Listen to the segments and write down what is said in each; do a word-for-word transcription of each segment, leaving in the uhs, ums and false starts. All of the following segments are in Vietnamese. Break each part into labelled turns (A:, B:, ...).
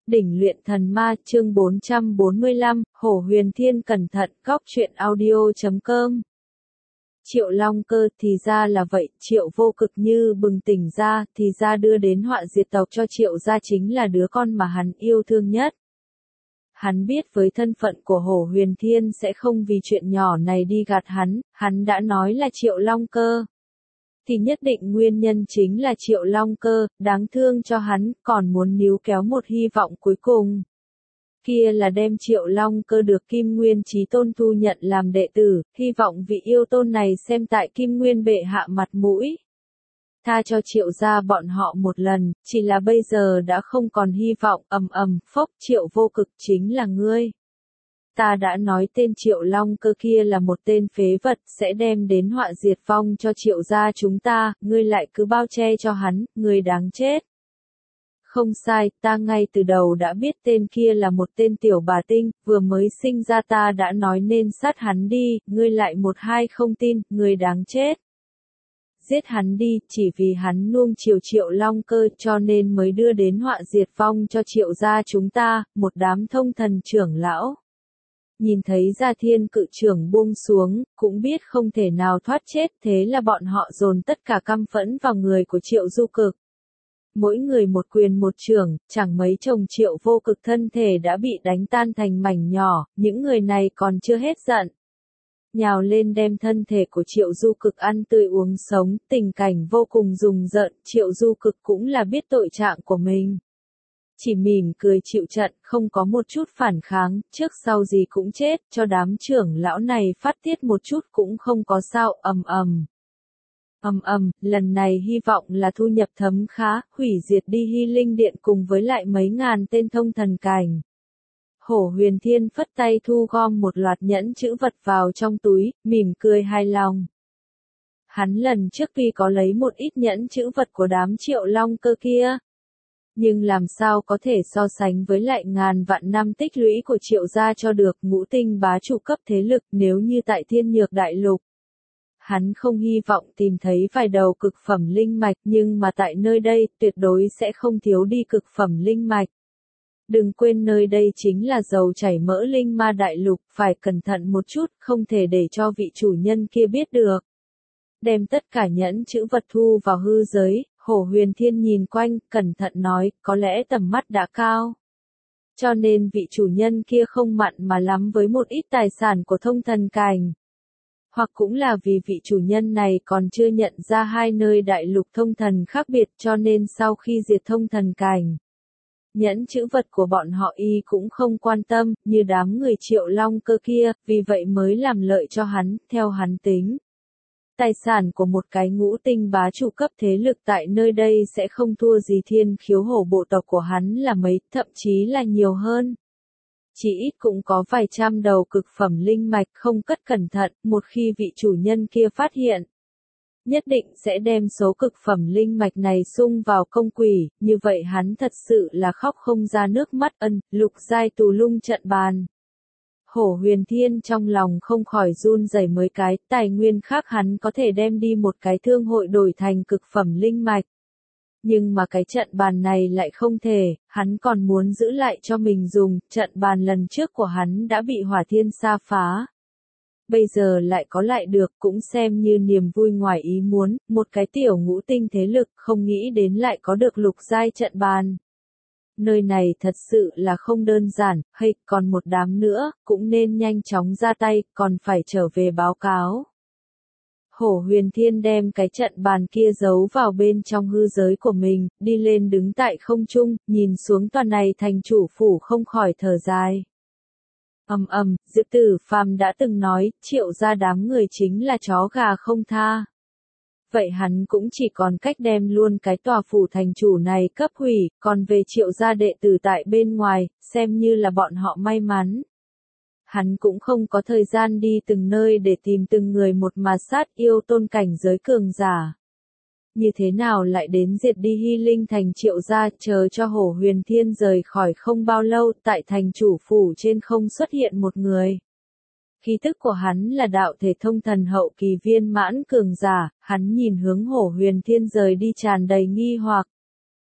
A: Đỉnh luyện thần ma chương bốn trăm bốn mươi lăm, Hổ Huyền Thiên cẩn thận, góc truyện audio chấm com. Triệu Long Cơ, thì ra là vậy, Triệu Vô Cực như bừng tỉnh ra, thì ra đưa đến họa diệt tộc cho Triệu gia chính là đứa con mà hắn yêu thương nhất. Hắn biết với thân phận của Hổ Huyền Thiên sẽ không vì chuyện nhỏ này đi gạt hắn, hắn đã nói là Triệu Long Cơ. Thì nhất định nguyên nhân chính là Triệu Long Cơ, đáng thương cho hắn, còn muốn níu kéo một hy vọng cuối cùng. Kia là đem Triệu Long Cơ được Kim Nguyên Chí Tôn thu nhận làm đệ tử, hy vọng vị yêu tôn này xem tại Kim Nguyên bệ hạ mặt mũi. Tha cho Triệu gia bọn họ một lần, chỉ là bây giờ đã không còn hy vọng, ầm ầm, phốc, Triệu Vô Cực chính là ngươi. Ta đã nói tên Triệu Long Cơ kia là một tên phế vật, sẽ đem đến họa diệt vong cho Triệu gia chúng ta, ngươi lại cứ bao che cho hắn, ngươi đáng chết. Không sai, ta ngay từ đầu đã biết tên kia là một tên tiểu bà tinh, vừa mới sinh ra ta đã nói nên sát hắn đi, ngươi lại một hai không tin, ngươi đáng chết. Giết hắn đi, chỉ vì hắn nuông chiều Triệu Long Cơ cho nên mới đưa đến họa diệt vong cho Triệu gia chúng ta, một đám thông thần trưởng lão. Nhìn thấy Gia Thiên cự trưởng buông xuống, cũng biết không thể nào thoát chết, thế là bọn họ dồn tất cả căm phẫn vào người của Triệu Du Cực. Mỗi người một quyền một trưởng, chẳng mấy chồng Triệu Vô Cực thân thể đã bị đánh tan thành mảnh nhỏ, những người này còn chưa hết giận. Nhào lên đem thân thể của Triệu Du Cực ăn tươi uống sống, tình cảnh vô cùng rùng rợn, Triệu Du Cực cũng là biết tội trạng của mình. Chỉ mỉm cười chịu trận, không có một chút phản kháng, trước sau gì cũng chết, cho đám trưởng lão này phát tiết một chút cũng không có sao, ầm ầm. Ầm ầm, lần này hy vọng là thu nhập thấm khá, hủy diệt đi Hy Linh Điện cùng với lại mấy ngàn tên thông thần cảnh. Hổ Huyền Thiên phất tay thu gom một loạt nhẫn chữ vật vào trong túi, mỉm cười hài lòng. Hắn lần trước tuy có lấy một ít nhẫn chữ vật của đám Triệu Long Cơ kia, nhưng làm sao có thể so sánh với lại ngàn vạn năm tích lũy của Triệu gia cho được ngũ tinh bá chủ cấp thế lực nếu như tại Thiên Nhược Đại Lục. Hắn không hy vọng tìm thấy vài đầu cực phẩm linh mạch nhưng mà tại nơi đây tuyệt đối sẽ không thiếu đi cực phẩm linh mạch. Đừng quên nơi đây chính là dầu chảy mỡ linh ma đại lục, phải cẩn thận một chút, không thể để cho vị chủ nhân kia biết được. Đem tất cả nhẫn chữ vật thu vào hư giới, Hổ Huyền Thiên nhìn quanh, cẩn thận nói, có lẽ tầm mắt đã cao. Cho nên vị chủ nhân kia không mặn mà lắm với một ít tài sản của thông thần cảnh. Hoặc cũng là vì vị chủ nhân này còn chưa nhận ra hai nơi đại lục thông thần khác biệt cho nên sau khi diệt thông thần cảnh. Nhẫn chữ vật của bọn họ y cũng không quan tâm, như đám người Triệu Long Cơ kia, vì vậy mới làm lợi cho hắn, theo hắn tính. Tài sản của một cái ngũ tinh bá chủ cấp thế lực tại nơi đây sẽ không thua gì Thiên Khiếu Hổ bộ tộc của hắn là mấy, thậm chí là nhiều hơn. Chỉ ít cũng có vài trăm đầu cực phẩm linh mạch không cất cẩn thận, một khi vị chủ nhân kia phát hiện. Nhất định sẽ đem số cực phẩm linh mạch này sung vào công quỷ, như vậy hắn thật sự là khóc không ra nước mắt ân, lục giai tù lung trận bàn. Hổ Huyền Thiên trong lòng không khỏi run rẩy mấy cái, tài nguyên khác hắn có thể đem đi một cái thương hội đổi thành cực phẩm linh mạch. Nhưng mà cái trận bàn này lại không thể, hắn còn muốn giữ lại cho mình dùng, trận bàn lần trước của hắn đã bị Hỏa Thiên Sa phá. Bây giờ lại có lại được cũng xem như niềm vui ngoài ý muốn, một cái tiểu ngũ tinh thế lực không nghĩ đến lại có được lục giai trận bàn. Nơi này thật sự là không đơn giản, hay còn một đám nữa, cũng nên nhanh chóng ra tay, còn phải trở về báo cáo. Hổ Huyền Thiên đem cái trận bàn kia giấu vào bên trong hư giới của mình, đi lên đứng tại không trung, nhìn xuống tòa này thành chủ phủ không khỏi thở dài. Ầm ầm, Diệp Tử Phàm đã từng nói, Triệu gia đám người chính là chó gà không tha. Vậy hắn cũng chỉ còn cách đem luôn cái tòa phủ thành chủ này cấp hủy, còn về Triệu gia đệ tử tại bên ngoài, xem như là bọn họ may mắn. Hắn cũng không có thời gian đi từng nơi để tìm từng người một mà sát yêu tôn cảnh giới cường giả. Như thế nào lại đến diệt đi Hy Linh thành Triệu gia, chờ cho Hổ Huyền Thiên rời khỏi không bao lâu, tại thành chủ phủ trên không xuất hiện một người. Khí tức của hắn là đạo thể thông thần hậu kỳ viên mãn cường giả, hắn nhìn hướng Hổ Huyền Thiên rời đi tràn đầy nghi hoặc.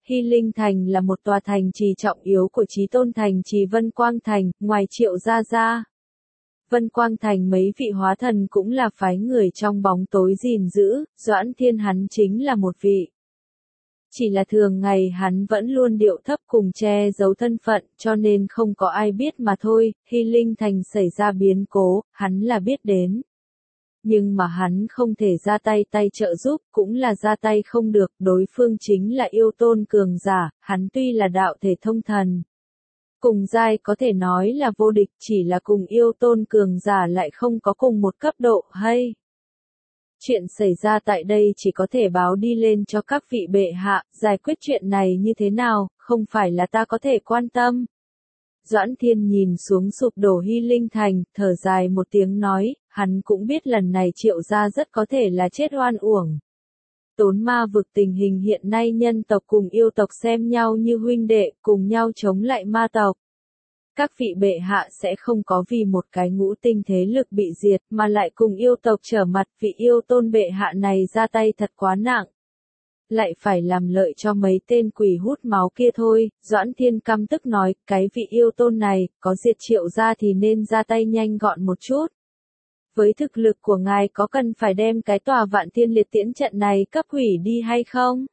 A: Hy Linh Thành là một tòa thành trì trọng yếu của Chí Tôn thành trì Vân Quang Thành, ngoài Triệu gia ra. Vân Quang Thành mấy vị hóa thần cũng là phái người trong bóng tối gìn giữ, Doãn Thiên hắn chính là một vị. Chỉ là thường ngày hắn vẫn luôn điệu thấp cùng che giấu thân phận, cho nên không có ai biết mà thôi. Hy Linh Thành xảy ra biến cố, hắn là biết đến. Nhưng mà hắn không thể ra tay tay trợ giúp, cũng là ra tay không được, đối phương chính là yêu tôn cường giả, hắn tuy là đạo thể thông thần. Cùng giai có thể nói là vô địch, chỉ là cùng yêu tôn cường giả lại không có cùng một cấp độ hay. Chuyện xảy ra tại đây chỉ có thể báo đi lên cho các vị bệ hạ, giải quyết chuyện này như thế nào, không phải là ta có thể quan tâm. Doãn Thiên nhìn xuống sụp đổ Hy Linh Thành, thở dài một tiếng nói, hắn cũng biết lần này Triệu gia rất có thể là chết oan uổng. Tốn ma vực tình hình hiện nay nhân tộc cùng yêu tộc xem nhau như huynh đệ, cùng nhau chống lại ma tộc. Các vị bệ hạ sẽ không có vì một cái ngũ tinh thế lực bị diệt mà lại cùng yêu tộc trở mặt, vị yêu tôn bệ hạ này ra tay thật quá nặng. Lại phải làm lợi cho mấy tên quỷ hút máu kia thôi, Doãn Thiên căm tức nói, cái vị yêu tôn này, có diệt Triệu gia thì nên ra tay nhanh gọn một chút. Với thực lực của ngài có cần phải đem cái tòa Vạn Thiên Liệt Tiễn trận này cấp hủy đi hay không?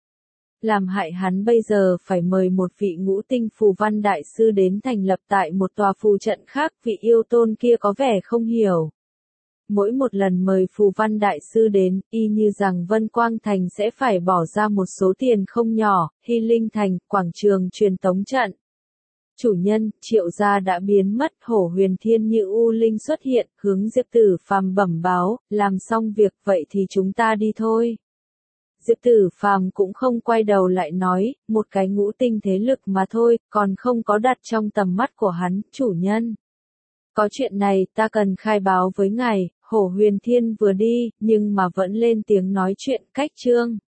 A: Làm hại hắn bây giờ phải mời một vị ngũ tinh phù văn đại sư đến thành lập tại một tòa phù trận khác, vị yêu tôn kia có vẻ không hiểu. Mỗi một lần mời phù văn đại sư đến, y như rằng Vân Quang Thành sẽ phải bỏ ra một số tiền không nhỏ, Hy Linh Thành, quảng trường truyền tống trận. Chủ nhân, Triệu gia đã biến mất, Hổ Huyền Thiên như U Linh xuất hiện, hướng Diệp Tử Phàm bẩm báo, làm xong việc vậy thì chúng ta đi thôi. Diệp Tử Phàm cũng không quay đầu lại nói, một cái ngũ tinh thế lực mà thôi, còn không có đặt trong tầm mắt của hắn, chủ nhân. Có chuyện này ta cần khai báo với ngài. Hổ Huyền Thiên vừa đi, nhưng mà vẫn lên tiếng nói chuyện, cách chương.